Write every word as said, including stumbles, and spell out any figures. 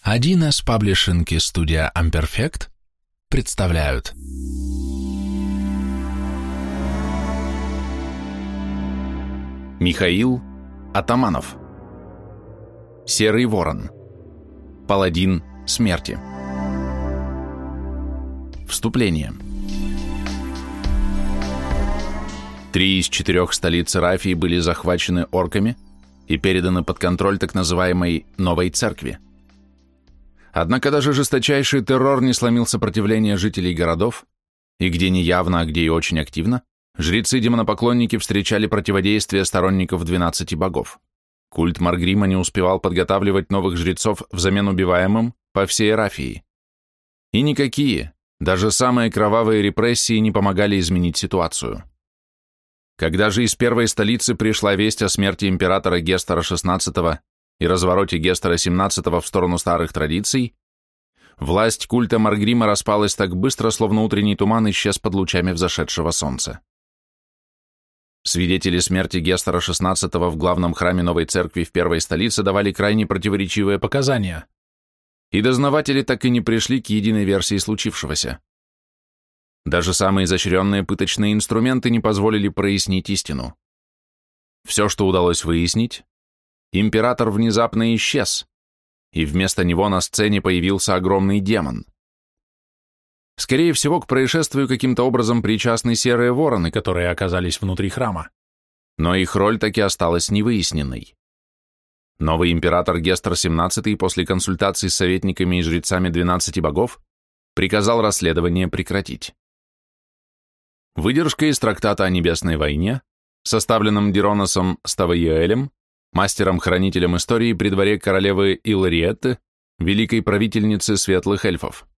один эс Паблишинг и студия Amperfect представляют. Михаил Атаманов. Серый ворон. Паладин смерти. Вступление. Три из четырех столиц Рафии были захвачены орками и переданы под контроль так называемой «Новой Церкви». Однако даже жесточайший террор не сломил сопротивление жителей городов, и где не явно, а где и очень активно, жрецы-демонопоклонники встречали противодействие сторонников двенадцати богов. Культ Маргрима не успевал подготавливать новых жрецов взамен убиваемым по всей Рафии. И никакие, даже самые кровавые репрессии не помогали изменить ситуацию. Когда же из первой столицы пришла весть о смерти императора Гестора шестнадцатого и развороте Гестора семнадцатого в сторону старых традиций, власть культа Маргрима распалась так быстро, словно утренний туман исчез под лучами взошедшего солнца. Свидетели смерти Гестора шестнадцатого в главном храме Новой Церкви в первой столице давали крайне противоречивые показания, и дознаватели так и не пришли к единой версии случившегося. Даже самые изощренные пыточные инструменты не позволили прояснить истину. Все, что удалось выяснить, император внезапно исчез, и вместо него на сцене появился огромный демон. Скорее всего, к происшествию каким-то образом причастны серые вороны, которые оказались внутри храма. Но их роль таки осталась невыясненной. Новый император Гестор семнадцатый после консультаций с советниками и жрецами двенадцати богов приказал расследование прекратить. Выдержка из трактата о Небесной войне, составленном Дироносом Ставаиэлем, мастером-хранителем истории при дворе королевы Илариетты, великой правительницы светлых эльфов.